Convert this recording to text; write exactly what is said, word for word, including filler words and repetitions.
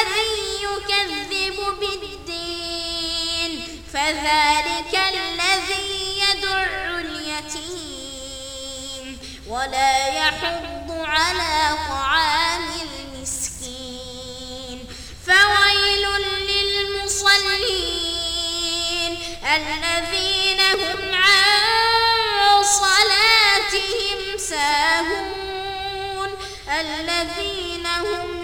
الذي يكذب بالدين فذلك الذي يدع اليتيم ولا يحض على طعام المسكين فويل للمصلين الذين هم عن صلاتهم ساهون الذين هم